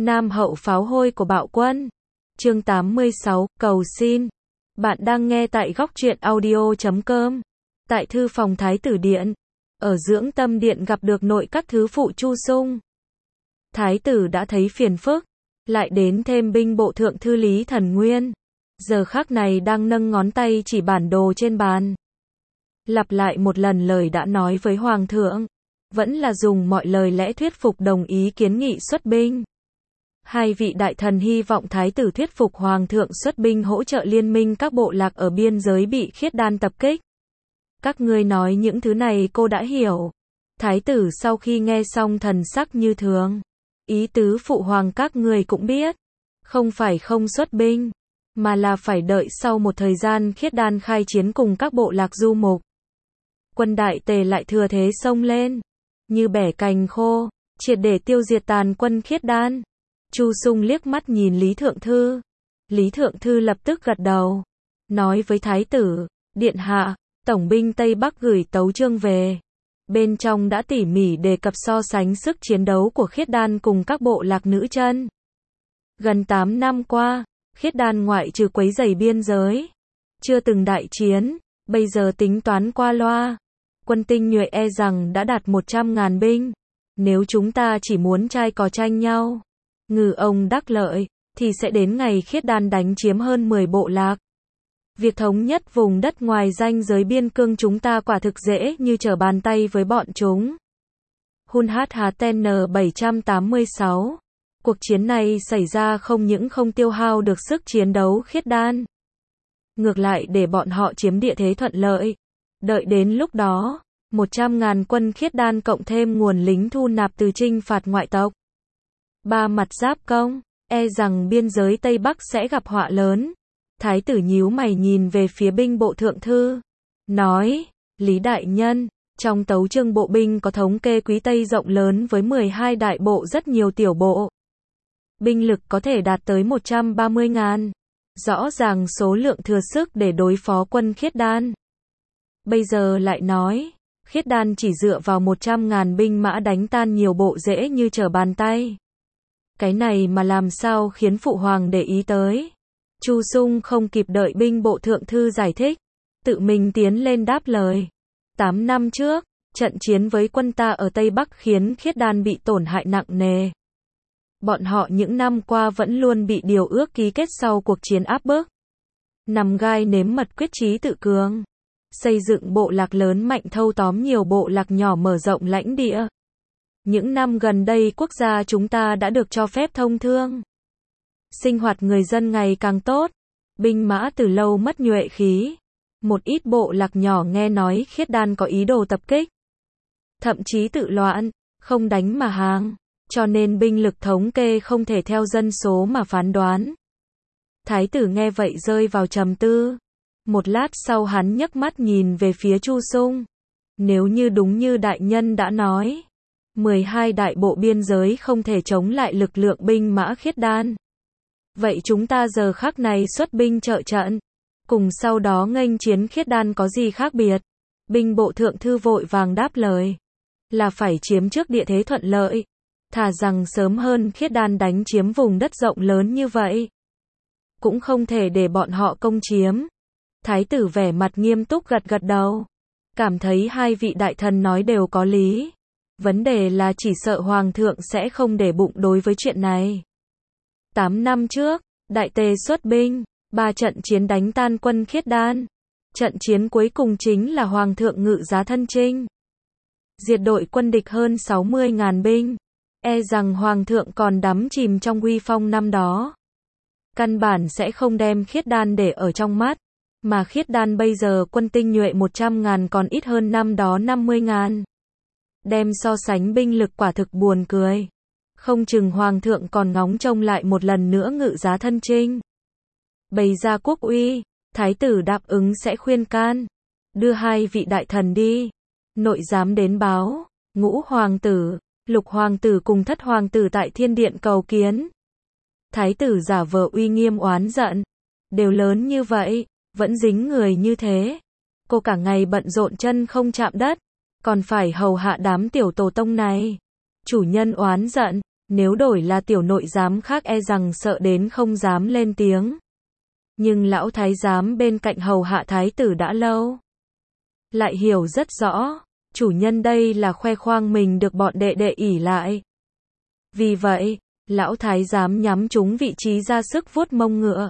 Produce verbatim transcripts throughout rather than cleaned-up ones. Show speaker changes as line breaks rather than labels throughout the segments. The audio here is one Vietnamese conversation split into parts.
Nam hậu pháo hôi của bạo quân. Chương tám mươi sáu, cầu xin. Bạn đang nghe tại góc truyện audio chấm com. Tại thư phòng Thái tử điện, ở dưỡng tâm điện gặp được nội các thứ phụ Chu Sung. Thái tử đã thấy phiền phức, lại đến thêm binh bộ thượng thư Lý Thần Nguyên. Giờ khắc này đang nâng ngón tay chỉ bản đồ trên bàn. Lặp lại một lần lời đã nói với Hoàng thượng. Vẫn là dùng mọi lời lẽ thuyết phục đồng ý kiến nghị xuất binh. Hai vị đại thần hy vọng Thái tử thuyết phục Hoàng thượng xuất binh hỗ trợ liên minh các bộ lạc ở biên giới bị khiết đan tập kích. Các ngươi nói những thứ này cô đã hiểu. Thái tử sau khi nghe xong thần sắc như thường. Ý tứ phụ hoàng các ngươi cũng biết. Không phải không xuất binh, mà là phải đợi sau một thời gian khiết đan khai chiến cùng các bộ lạc du mục. Quân Đại Tề lại thừa thế xông lên, như bẻ cành khô, triệt để tiêu diệt tàn quân khiết đan. Chu Sung liếc mắt nhìn Lý Thượng Thư. Lý Thượng Thư lập tức gật đầu, nói với Thái tử, điện hạ, tổng binh Tây Bắc gửi tấu chương về. Bên trong đã tỉ mỉ đề cập so sánh sức chiến đấu của khiết đan cùng các bộ lạc nữ chân. Gần tám năm qua, khiết đan ngoại trừ quấy rầy biên giới, chưa từng đại chiến, bây giờ tính toán qua loa. Quân tinh nhuệ e rằng đã đạt một trăm ngàn binh. Nếu chúng ta chỉ muốn trai cò tranh nhau, ngư ông đắc lợi, thì sẽ đến ngày khiết đan đánh chiếm hơn mười bộ lạc. Việc thống nhất vùng đất ngoài ranh giới biên cương chúng ta quả thực dễ như trở bàn tay với bọn chúng. Hun hát há ten en bảy trăm tám mươi sáu. Cuộc chiến này xảy ra không những không tiêu hao được sức chiến đấu khiết đan, ngược lại để bọn họ chiếm địa thế thuận lợi. Đợi đến lúc đó, một trăm ngàn quân khiết đan cộng thêm nguồn lính thu nạp từ chinh phạt ngoại tộc, ba mặt giáp công, e rằng biên giới Tây Bắc sẽ gặp họa lớn. Thái tử nhíu mày nhìn về phía binh bộ thượng thư, nói, Lý đại nhân, trong tấu chương bộ binh có thống kê quý Tây rộng lớn với mười hai đại bộ rất nhiều tiểu bộ. Binh lực có thể đạt tới một trăm ba mươi ngàn. Rõ ràng số lượng thừa sức để đối phó quân khiết đan. Bây giờ lại nói, khiết đan chỉ dựa vào một trăm ngàn binh mã đánh tan nhiều bộ dễ như trở bàn tay. Cái này mà làm sao khiến phụ hoàng để ý tới. Chu Sung không kịp đợi binh bộ thượng thư giải thích, tự mình tiến lên đáp lời. Tám năm trước, trận chiến với quân ta ở Tây Bắc khiến khiết đan bị tổn hại nặng nề. Bọn họ những năm qua vẫn luôn bị điều ước ký kết sau cuộc chiến áp bức. Nằm gai nếm mật quyết chí tự cường. Xây dựng bộ lạc lớn mạnh thâu tóm nhiều bộ lạc nhỏ mở rộng lãnh địa. Những năm gần đây quốc gia chúng ta đã được cho phép thông thương. Sinh hoạt người dân ngày càng tốt. Binh mã từ lâu mất nhuệ khí. Một ít bộ lạc nhỏ nghe nói khiết đan có ý đồ tập kích. Thậm chí tự loạn, không đánh mà hàng. Cho nên binh lực thống kê không thể theo dân số mà phán đoán. Thái tử nghe vậy rơi vào trầm tư. Một lát sau hắn nhấc mắt nhìn về phía Chu Sung. Nếu như đúng như đại nhân đã nói, mười hai đại bộ biên giới không thể chống lại lực lượng binh mã khiết đan. Vậy chúng ta giờ khắc này xuất binh trợ trận, cùng sau đó nghênh chiến khiết đan có gì khác biệt? Binh bộ thượng thư vội vàng đáp lời. Là phải chiếm trước địa thế thuận lợi. Thà rằng sớm hơn khiết đan đánh chiếm vùng đất rộng lớn như vậy. Cũng không thể để bọn họ công chiếm. Thái tử vẻ mặt nghiêm túc gật gật đầu. Cảm thấy hai vị đại thần nói đều có lý. Vấn đề là chỉ sợ hoàng thượng sẽ không để bụng đối với chuyện này. Tám năm trước, Đại Tề xuất binh, ba trận chiến đánh tan quân khiết đan. Trận chiến cuối cùng chính là hoàng thượng ngự giá thân chinh. Diệt đội quân địch hơn sáu mươi ngàn binh. E rằng hoàng thượng còn đắm chìm trong uy phong năm đó. Căn bản sẽ không đem khiết đan để ở trong mắt. Mà khiết đan bây giờ quân tinh nhuệ một trăm ngàn còn ít hơn năm đó năm mươi ngàn. Đem so sánh binh lực quả thực buồn cười. Không chừng hoàng thượng còn ngóng trông lại một lần nữa ngự giá thân chinh. Bày ra quốc uy, thái tử đáp ứng sẽ khuyên can. Đưa hai vị đại thần đi. Nội giám đến báo, ngũ hoàng tử, lục hoàng tử cùng thất hoàng tử tại thiên điện cầu kiến. Thái tử giả vờ uy nghiêm oán giận. Đều lớn như vậy, vẫn dính người như thế. Cô cả ngày bận rộn chân không chạm đất, còn phải hầu hạ đám tiểu tổ tông này. Chủ nhân oán giận, Nếu đổi là tiểu nội giám khác e rằng sợ đến không dám lên tiếng. Nhưng lão thái giám bên cạnh hầu hạ thái tử đã lâu, lại hiểu rất rõ, chủ nhân đây là khoe khoang mình được bọn đệ đệ ỷ lại. Vì vậy, lão thái giám nhắm trúng vị trí ra sức vuốt mông ngựa.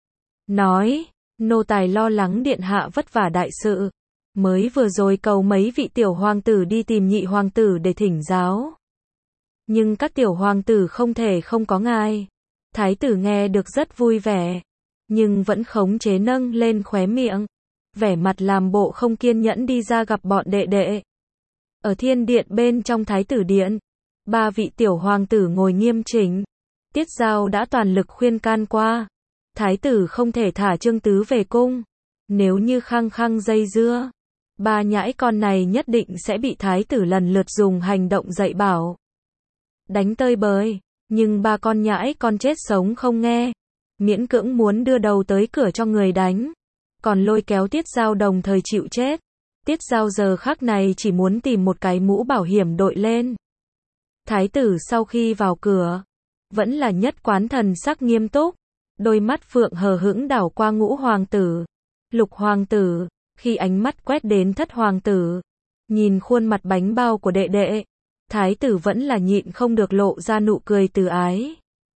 Nói, nô tài lo lắng điện hạ vất vả đại sự. Mới vừa rồi cầu mấy vị tiểu hoàng tử đi tìm nhị hoàng tử để thỉnh giáo. Nhưng các tiểu hoàng tử không thể không có ngài. Thái tử nghe được rất vui vẻ, nhưng vẫn khống chế nâng lên khóe miệng, vẻ mặt làm bộ không kiên nhẫn đi ra gặp bọn đệ đệ. Ở thiên điện bên trong thái tử điện, ba vị tiểu hoàng tử ngồi nghiêm chỉnh. Tiết Giao đã toàn lực khuyên can qua. Thái tử không thể thả Trương Tứ về cung. Nếu như khăng khăng dây dưa, ba nhãi con này nhất định sẽ bị thái tử lần lượt dùng hành động dạy bảo, đánh tơi bời. Nhưng ba con nhãi con chết sống không nghe, miễn cưỡng muốn đưa đầu tới cửa cho người đánh, còn lôi kéo Tiết Giao đồng thời chịu chết. Tiết Giao giờ khắc này chỉ muốn tìm một cái mũ bảo hiểm đội lên. Thái tử sau khi vào cửa, vẫn là nhất quán thần sắc nghiêm túc, đôi mắt phượng hờ hững đảo qua ngũ hoàng tử, lục hoàng tử, khi ánh mắt quét đến thất hoàng tử, nhìn khuôn mặt bánh bao của đệ đệ, thái tử vẫn là nhịn không được lộ ra nụ cười từ ái.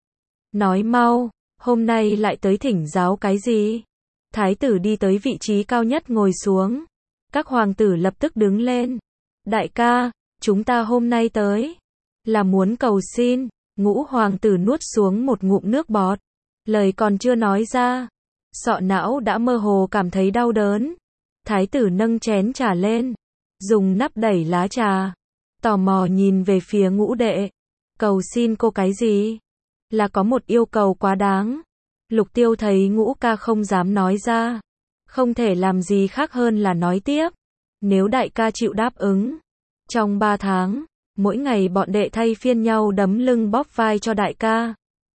Nói mau, hôm nay lại tới thỉnh giáo cái gì? Thái tử đi tới vị trí cao nhất ngồi xuống. Các hoàng tử lập tức đứng lên. Đại ca, chúng ta hôm nay tới là muốn cầu xin. Ngũ hoàng tử nuốt xuống một ngụm nước bọt, lời còn chưa nói ra, sọ não đã mơ hồ cảm thấy đau đớn. Thái tử nâng chén trà lên, dùng nắp đẩy lá trà, tò mò nhìn về phía ngũ đệ. Cầu xin cô cái gì? Là có một yêu cầu quá đáng. Lục Tiêu thấy ngũ ca không dám nói ra, không thể làm gì khác hơn là nói tiếp. Nếu đại ca chịu đáp ứng, trong ba tháng, mỗi ngày bọn đệ thay phiên nhau đấm lưng bóp vai cho đại ca.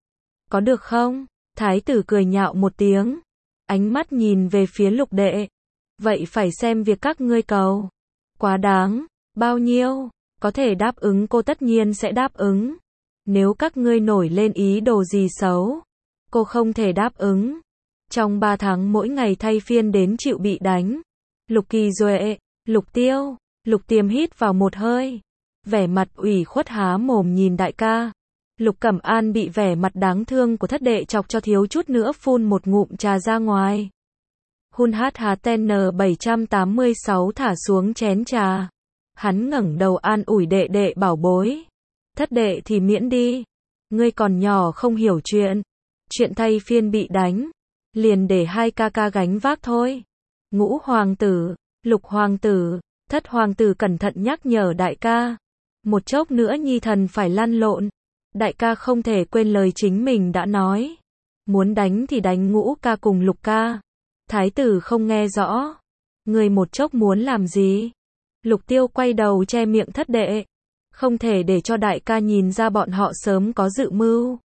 Có được không? Thái tử cười nhạo một tiếng, ánh mắt nhìn về phía lục đệ. Vậy phải xem việc các ngươi cầu. Quá đáng, bao nhiêu? Có thể đáp ứng cô tất nhiên sẽ đáp ứng. Nếu các ngươi nổi lên ý đồ gì xấu, cô không thể đáp ứng. Trong ba tháng mỗi ngày thay phiên đến chịu bị đánh. Lục Kỳ Duệ, Lục Tiêu, Lục Tiềm hít vào một hơi, vẻ mặt ủy khuất há mồm nhìn đại ca. Lục Cẩm An bị vẻ mặt đáng thương của thất đệ chọc cho thiếu chút nữa phun một ngụm trà ra ngoài. Hun hát hà ten en bảy tám sáu thả xuống chén trà. Hắn ngẩng đầu an ủi đệ đệ bảo bối. Thất đệ thì miễn đi. Ngươi còn nhỏ không hiểu chuyện. Chuyện thay phiên bị đánh, liền để hai ca ca gánh vác thôi. Ngũ hoàng tử, lục hoàng tử, thất hoàng tử cẩn thận nhắc nhở đại ca. Một chốc nữa nhi thần phải lăn lộn. Đại ca không thể quên lời chính mình đã nói. Muốn đánh thì đánh ngũ ca cùng lục ca. Thái tử không nghe rõ. Người một chốc muốn làm gì? Lục Tiêu quay đầu che miệng thất đệ. Không thể để cho đại ca nhìn ra bọn họ sớm có dự mưu.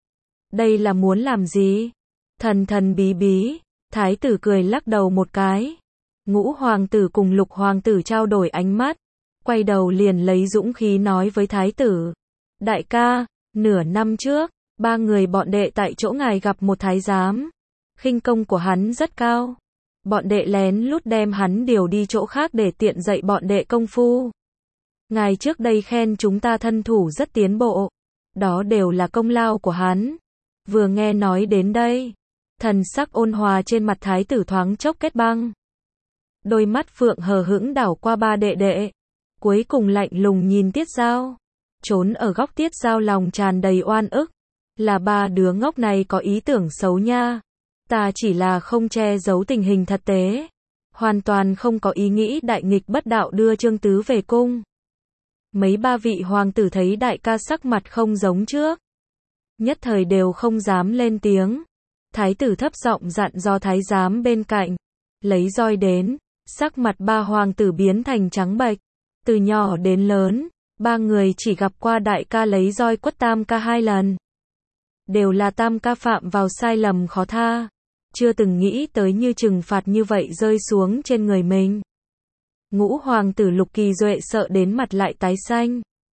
Đây là muốn làm gì? Thần thần bí bí. Thái tử cười lắc đầu một cái. Ngũ hoàng tử cùng lục hoàng tử trao đổi ánh mắt. Quay đầu liền lấy dũng khí nói với thái tử. Đại ca, nửa năm trước, ba người bọn đệ tại chỗ ngài gặp một thái giám. Khinh công của hắn rất cao. Bọn đệ lén lút đem hắn điều đi chỗ khác để tiện dạy bọn đệ công phu. Ngài trước đây khen chúng ta thân thủ rất tiến bộ. Đó đều là công lao của hắn. Vừa nghe nói đến đây, thần sắc ôn hòa trên mặt thái tử thoáng chốc kết băng. Đôi mắt phượng hờ hững đảo qua ba đệ đệ, cuối cùng lạnh lùng nhìn Tiết Giao. Trốn ở góc Tiết Giao lòng tràn đầy oan ức. Là ba đứa ngốc này có ý tưởng xấu nha. Ta chỉ là không che giấu tình hình thực tế. Hoàn toàn không có ý nghĩ đại nghịch bất đạo đưa Trương Tứ về cung. Mấy ba vị hoàng tử thấy đại ca sắc mặt không giống trước. Nhất thời đều không dám lên tiếng. Thái tử thấp giọng dặn dò thái giám bên cạnh. Lấy roi đến. Sắc mặt ba hoàng tử biến thành trắng bệch. Từ nhỏ đến lớn, ba người chỉ gặp qua đại ca lấy roi quất tam ca hai lần. Đều là tam ca phạm vào sai lầm khó tha. Chưa từng nghĩ tới như trừng phạt như vậy rơi xuống trên người mình. Ngũ hoàng tử Lục Kỳ Duệ sợ đến mặt lại tái xanh.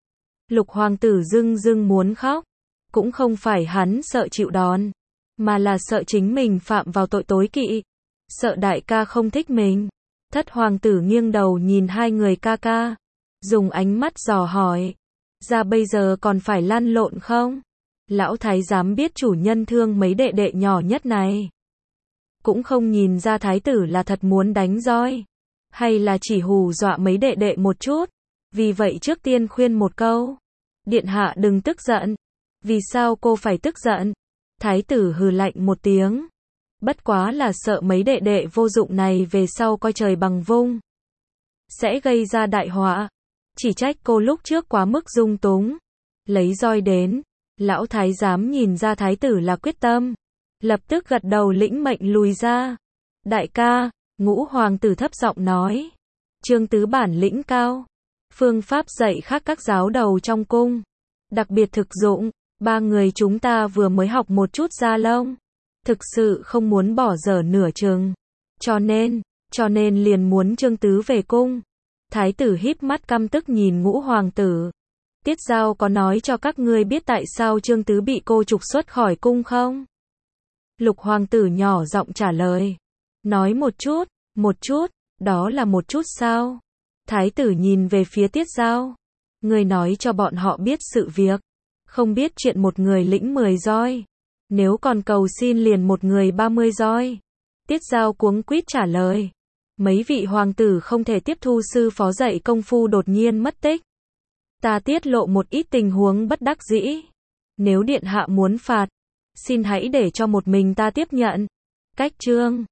Lục hoàng tử dưng dưng muốn khóc. Cũng không phải hắn sợ chịu đòn, mà là sợ chính mình phạm vào tội tối kỵ. Sợ đại ca không thích mình. Thất hoàng tử nghiêng đầu nhìn hai người ca ca, dùng ánh mắt dò hỏi. Ra bây giờ còn phải lăn lộn không? Lão thái giám biết chủ nhân thương mấy đệ đệ nhỏ nhất này. Cũng không nhìn ra thái tử là thật muốn đánh roi, hay là chỉ hù dọa mấy đệ đệ một chút. Vì vậy trước tiên khuyên một câu. Điện hạ đừng tức giận. Vì sao cô phải tức giận? Thái tử hừ lạnh một tiếng. Bất quá là sợ mấy đệ đệ vô dụng này về sau coi trời bằng vung, sẽ gây ra đại họa. Chỉ trách cô lúc trước quá mức dung túng. Lấy roi đến. Lão thái giám nhìn ra thái tử là quyết tâm, lập tức gật đầu lĩnh mệnh lùi ra. Đại ca, Ngũ hoàng tử thấp giọng nói. Trương Tứ bản lĩnh cao. Phương pháp dạy khác các giáo đầu trong cung. Đặc biệt thực dụng. Ba người chúng ta vừa mới học một chút da lông. Thực sự không muốn bỏ dở nửa chừng. Cho nên, cho nên liền muốn Trương Tứ về cung. Thái tử híp mắt căm tức nhìn Ngũ hoàng tử. Tiết Giao có nói cho các ngươi biết tại sao Trương Tứ bị cô trục xuất khỏi cung không? Lục hoàng tử nhỏ giọng trả lời. Nói một chút, một chút, đó là một chút sao? Thái tử nhìn về phía Tiết Giao. Ngươi nói cho bọn họ biết sự việc. Không biết chuyện một người lĩnh mười roi. Nếu còn cầu xin liền một người ba mươi roi. Tiết Giao cuống quýt trả lời. Mấy vị hoàng tử không thể tiếp thu sư phó dạy công phu đột nhiên mất tích. Ta tiết lộ một ít tình huống bất đắc dĩ. Nếu điện hạ muốn phạt, xin hãy để cho một mình ta tiếp nhận. Cách chương